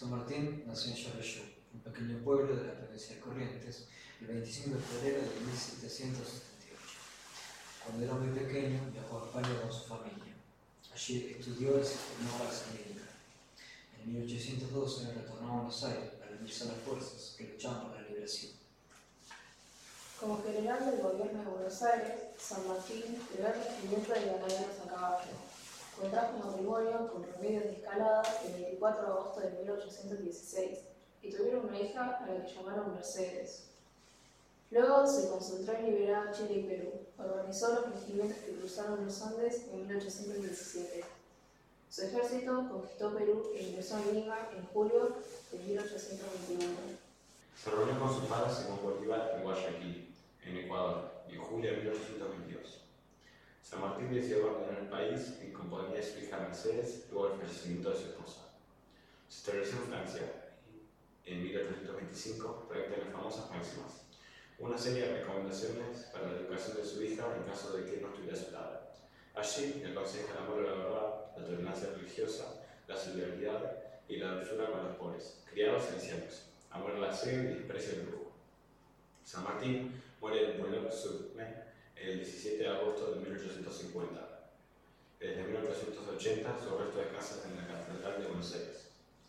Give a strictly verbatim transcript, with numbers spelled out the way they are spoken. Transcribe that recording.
San Martín nació en Yareyú, un pequeño pueblo de la provincia de Corrientes, el veinticinco de febrero de mil setecientos setenta y ocho. Cuando era muy pequeño, viajó a España con su familia. Allí estudió y se formó para ser militar. En mil ochocientos doce retornó a Buenos Aires para unirse a las fuerzas que luchaban por la liberación. Como general del gobierno de Buenos Aires, San Martín creó el regimiento de granaderos a caballo. Contrajo matrimonio con Remedios de Escalada el veinticuatro de agosto de mil ochocientos dieciséis y tuvieron una hija a la que llamaron Mercedes. Luego se concentró en liberar a Chile y Perú. Organizó los regimientos que cruzaron los Andes en mil ochocientos diecisiete. Su ejército conquistó Perú e ingresó en Lima en julio de mil ochocientos veintiuno. Se reunió con su padre Simón Bolívar en Guayaquil, en Ecuador, en julio de mil ochocientos veintidós. San Martín decidió abandonar el país en compañía de su hija Mercedes luego del fallecimiento de su esposa. Se estableció en Francia en mil ochocientos veinticinco para dictar las famosas máximas, una serie de recomendaciones para la educación de su hija en caso de que no estuviera a su lado. Allí le aconseja el amor a la verdad, la tolerancia religiosa, la solidaridad y la dulzura con los pobres, criados y ancianos, amor al aseo y desprecio del lujo. San Martín muere en Boulogne-sur-Mer el diecisiete de agosto de mil ochocientos cincuenta. Desde mil ochocientos ochenta sus restos descansan en la Catedral de Buenos Aires.